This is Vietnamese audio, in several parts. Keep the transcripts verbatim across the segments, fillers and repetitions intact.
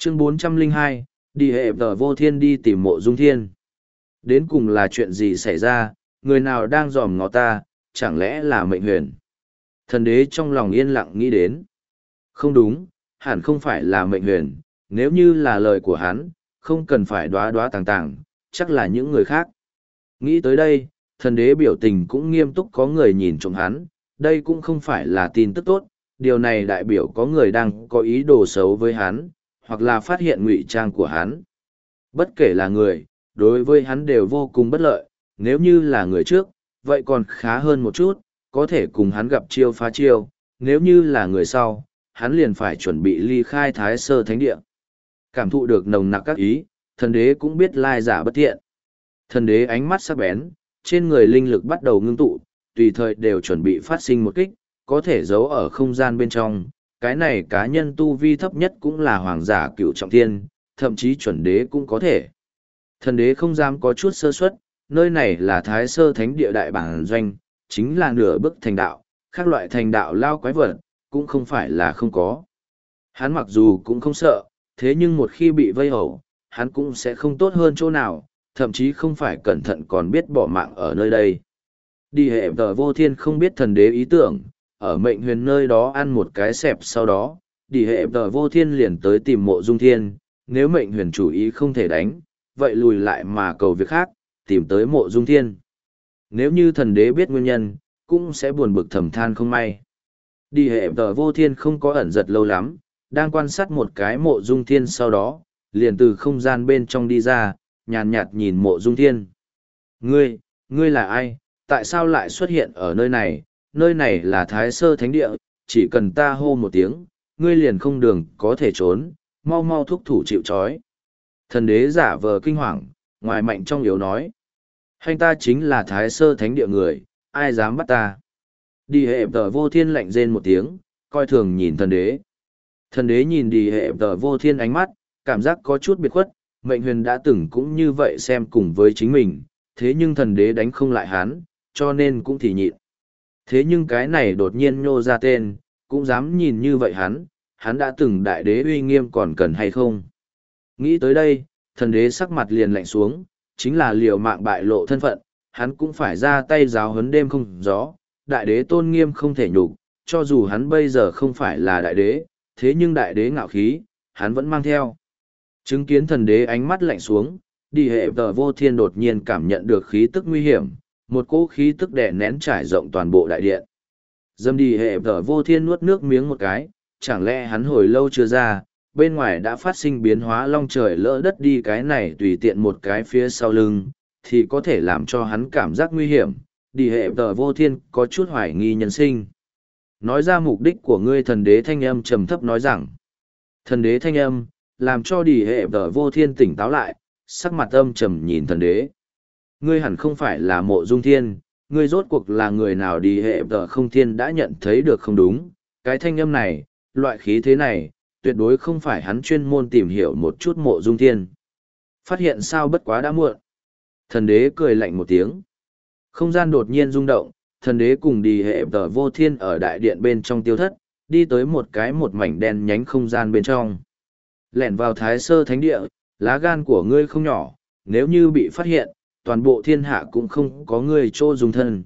Chương bốn trăm lẻ hai, đi hệ tờ vô thiên đi tìm mộ dung thiên. Đến cùng là chuyện gì xảy ra, người nào đang dòm ngó ta, chẳng lẽ là mệnh huyền? Thần đế trong lòng yên lặng nghĩ đến. Không đúng, hẳn không phải là mệnh huyền, nếu như là lời của hắn, không cần phải đoá đoá tàng tàng, chắc là những người khác. Nghĩ tới đây, thần đế biểu tình cũng nghiêm túc, có người nhìn trộm hắn, đây cũng không phải là tin tức tốt, điều này đại biểu có người đang có ý đồ xấu với hắn, hoặc là phát hiện ngụy trang của hắn. Bất kể là người, đối với hắn đều vô cùng bất lợi, nếu như là người trước, vậy còn khá hơn một chút, có thể cùng hắn gặp chiêu phá chiêu, nếu như là người sau, hắn liền phải chuẩn bị ly khai Thái Sơ Thánh Địa. Cảm thụ được nồng nặc các ý, thần đế cũng biết lai giả bất thiện. Thần đế ánh mắt sắc bén, trên người linh lực bắt đầu ngưng tụ, tùy thời đều chuẩn bị phát sinh một kích, có thể giấu ở không gian bên trong. Cái này cá nhân tu vi thấp nhất cũng là hoàng giả cựu trọng thiên, thậm chí chuẩn đế cũng có thể. Thần đế không dám có chút sơ suất, nơi này là Thái Sơ Thánh Địa đại bản doanh, chính là nửa bước thành đạo, các loại thành đạo lao quái vật, cũng không phải là không có. Hắn mặc dù cũng không sợ, thế nhưng một khi bị vây hầu, hắn cũng sẽ không tốt hơn chỗ nào, thậm chí không phải cẩn thận còn biết bỏ mạng ở nơi đây. Đi hệ tờ vô thiên không biết thần đế ý tưởng, ở mệnh huyền nơi đó ăn một cái xẹp sau đó, đi hệ tờ vô thiên liền tới tìm mộ dung thiên, nếu mệnh huyền chủ ý không thể đánh, vậy lùi lại mà cầu việc khác, tìm tới mộ dung thiên. Nếu như thần đế biết nguyên nhân, cũng sẽ buồn bực thầm than không may. Đi hệ tờ vô thiên không có ẩn giật lâu lắm, đang quan sát một cái mộ dung thiên sau đó, liền từ không gian bên trong đi ra, nhàn nhạt nhìn mộ dung thiên. Ngươi, ngươi là ai, tại sao lại xuất hiện ở nơi này, nơi này là Thái Sơ Thánh Địa, chỉ cần ta hô một tiếng, ngươi liền không đường có thể trốn, mau mau thúc thủ chịu trói. Thần đế giả vờ kinh hoàng, ngoài mạnh trong yếu nói. Hành ta chính là Thái Sơ Thánh Địa người, ai dám bắt ta. Đi hệ tờ vô thiên lạnh rên một tiếng, coi thường nhìn thần đế. Thần đế nhìn đi hệ tờ vô thiên ánh mắt, cảm giác có chút biệt khuất, mệnh huyền đã từng cũng như vậy xem cùng với chính mình, thế nhưng thần đế đánh không lại hắn, cho nên cũng thì nhịn. Thế nhưng cái này đột nhiên nhô ra tên, cũng dám nhìn như vậy hắn, hắn đã từng đại đế uy nghiêm còn cần hay không. Nghĩ tới đây, thần đế sắc mặt liền lạnh xuống, chính là liều mạng bại lộ thân phận, hắn cũng phải ra tay giáo huấn đêm không gió, đại đế tôn nghiêm không thể nhục, cho dù hắn bây giờ không phải là đại đế, thế nhưng đại đế ngạo khí, hắn vẫn mang theo. Chứng kiến thần đế ánh mắt lạnh xuống, đi hệ tờ vô thiên đột nhiên cảm nhận được khí tức nguy hiểm, một cỗ khí tức đè nén trải rộng toàn bộ đại điện. Dâm đi hệ tờ vô thiên nuốt nước miếng một cái, chẳng lẽ hắn hồi lâu chưa ra, bên ngoài đã phát sinh biến hóa long trời lỡ đất đi, cái này tùy tiện một cái phía sau lưng, thì có thể làm cho hắn cảm giác nguy hiểm, đi hệ tờ vô thiên có chút hoài nghi nhân sinh. Nói ra mục đích của ngươi, thần đế thanh âm trầm thấp nói rằng. Thần đế thanh âm, làm cho đi hệ tờ vô thiên tỉnh táo lại, sắc mặt âm trầm nhìn thần đế. Ngươi hẳn không phải là mộ dung thiên, ngươi rốt cuộc là người nào? Đi hệ tờ không thiên đã nhận thấy được không đúng, cái thanh âm này, loại khí thế này, tuyệt đối không phải hắn chuyên môn tìm hiểu một chút mộ dung thiên. Phát hiện sao bất quá đã muộn. Thần đế cười lạnh một tiếng. Không gian đột nhiên rung động, thần đế cùng đi hệ tờ vô thiên ở đại điện bên trong tiêu thất, đi tới một cái một mảnh đen nhánh không gian bên trong. Lẻn vào Thái Sơ Thánh Địa, lá gan của ngươi không nhỏ, nếu như bị phát hiện, toàn bộ thiên hạ cũng không có ngươi chỗ dùng thân.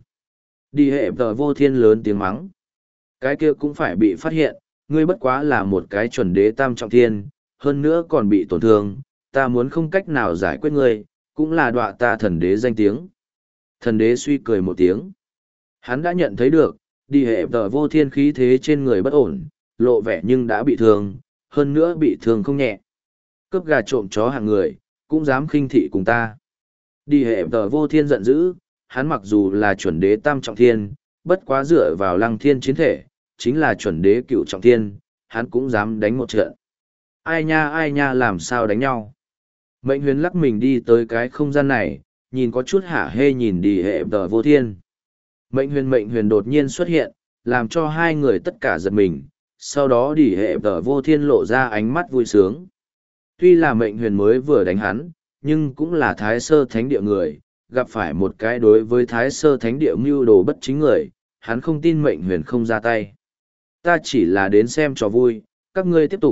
Đi hệ tờ vô thiên lớn tiếng mắng. Cái kia cũng phải bị phát hiện, ngươi bất quá là một cái chuẩn đế tam trọng thiên, hơn nữa còn bị tổn thương, ta muốn không cách nào giải quyết ngươi, cũng là đọa ta thần đế danh tiếng. Thần đế suy cười một tiếng. Hắn đã nhận thấy được, đi hệ tờ vô thiên khí thế trên người bất ổn, lộ vẻ nhưng đã bị thương, hơn nữa bị thương không nhẹ. Cướp gà trộm chó hàng người, cũng dám khinh thị cùng ta. Đi hệ tờ vô thiên giận dữ, hắn mặc dù là chuẩn đế tam trọng thiên, bất quá dựa vào lăng thiên chiến thể, chính là chuẩn đế cựu trọng thiên, hắn cũng dám đánh một trận. Ai nha ai nha làm sao đánh nhau. Mệnh huyền lắc mình đi tới cái không gian này, nhìn có chút hả hê nhìn đi hệ tờ vô thiên. Mệnh huyền mệnh huyền đột nhiên xuất hiện, làm cho hai người tất cả giật mình, sau đó đi hệ tờ vô thiên lộ ra ánh mắt vui sướng. Tuy là mệnh huyền mới vừa đánh hắn, nhưng cũng là Thái Sơ Thánh Địa người, gặp phải một cái đối với Thái Sơ Thánh Địa mưu đồ bất chính người, hắn không tin mệnh huyền không ra tay. Ta chỉ là đến xem trò vui, các ngươi tiếp tục,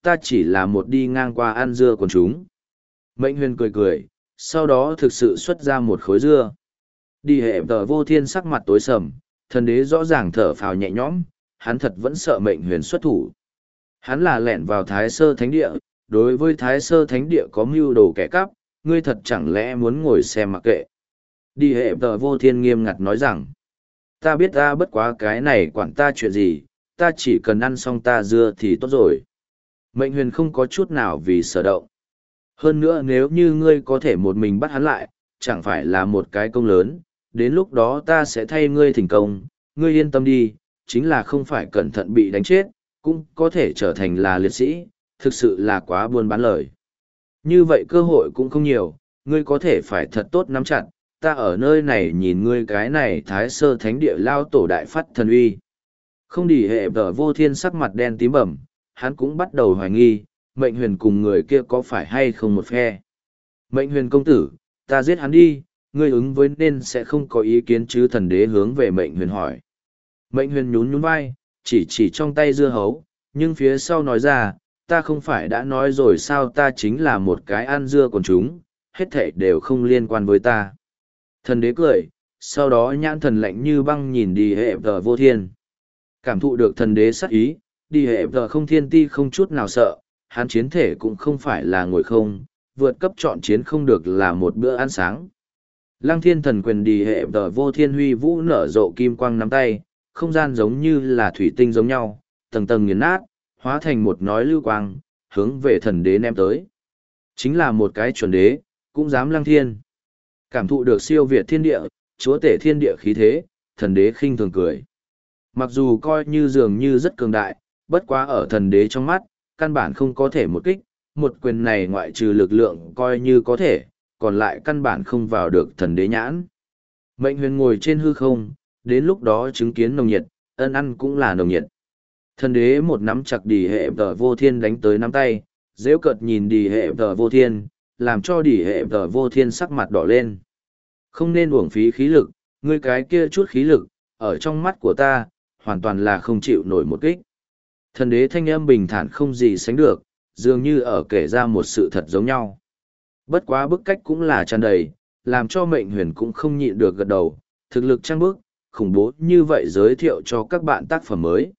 ta chỉ là một đi ngang qua ăn dưa của chúng. Mệnh huyền cười cười, sau đó thực sự xuất ra một khối dưa. Đi hệ tờ vô thiên sắc mặt tối sầm, thần đế rõ ràng thở phào nhẹ nhõm, hắn thật vẫn sợ mệnh huyền xuất thủ. Hắn là lẻn vào thái sơ thánh địa, đối với thái sơ thánh địa có mưu đồ kẻ cắp, ngươi thật chẳng lẽ muốn ngồi xem mặc kệ. Đi hệ tờ vô thiên nghiêm ngặt nói rằng, ta biết ta bất quá cái này quản ta chuyện gì, ta chỉ cần ăn xong ta dưa thì tốt rồi. Mệnh huyền không có chút nào vì sở động. Hơn nữa nếu như ngươi có thể một mình bắt hắn lại, chẳng phải là một cái công lớn, đến lúc đó ta sẽ thay ngươi thành công, ngươi yên tâm đi, chính là không phải cẩn thận bị đánh chết, cũng có thể trở thành là liệt sĩ, thực sự là quá buôn bán lời. Như vậy cơ hội cũng không nhiều, ngươi có thể phải thật tốt nắm chặt, ta ở nơi này nhìn ngươi cái này thái sơ thánh địa lao tổ đại phát thần uy. Không đỉ hệ tờ vô thiên sắc mặt đen tím bẩm, hắn cũng bắt đầu hoài nghi, mệnh huyền cùng người kia có phải hay không một phe. Mệnh huyền công tử, ta giết hắn đi, ngươi ứng với nên sẽ không có ý kiến chứ, thần đế hướng về mệnh huyền hỏi. Mệnh huyền nhún nhún vai, chỉ chỉ trong tay dưa hấu, nhưng phía sau nói ra, ta không phải đã nói rồi sao, ta chính là một cái ăn dưa còn chúng, hết thảy đều không liên quan với ta. Thần đế cười, sau đó nhãn thần lạnh như băng nhìn đi hệ tờ vô thiên. Cảm thụ được thần đế sắc ý, đi hệ tờ không thiên ti không chút nào sợ, hắn chiến thể cũng không phải là ngồi không, vượt cấp chọn chiến không được là một bữa ăn sáng. Lăng thiên thần quyền đi hệ tờ vô thiên huy vũ nở rộ kim quang nắm tay, không gian giống như là thủy tinh giống nhau, tầng tầng nghiền nát, hóa thành một nói lưu quang, hướng về thần đế ném tới. Chính là một cái chuẩn đế, cũng dám lăng thiên. Cảm thụ được siêu việt thiên địa, chúa tể thiên địa khí thế, thần đế khinh thường cười. Mặc dù coi như dường như rất cường đại, bất quá ở thần đế trong mắt, căn bản không có thể một kích, một quyền này ngoại trừ lực lượng coi như có thể, còn lại căn bản không vào được thần đế nhãn. Mệnh huyền ngồi trên hư không, đến lúc đó chứng kiến nồng nhiệt, ân ăn cũng là nồng nhiệt. Thần đế một nắm chặt đỉ hệ tờ vô thiên đánh tới nắm tay, dễu cợt nhìn đỉ hệ tờ vô thiên, làm cho đỉ hệ tờ vô thiên sắc mặt đỏ lên. Không nên uổng phí khí lực, ngươi cái kia chút khí lực, ở trong mắt của ta, hoàn toàn là không chịu nổi một kích. Thần đế thanh âm bình thản không gì sánh được, dường như ở kể ra một sự thật giống nhau. Bất quá bức cách cũng là tràn đầy, làm cho mệnh huyền cũng không nhịn được gật đầu, thực lực trang bức, khủng bố như vậy giới thiệu cho các bạn tác phẩm mới.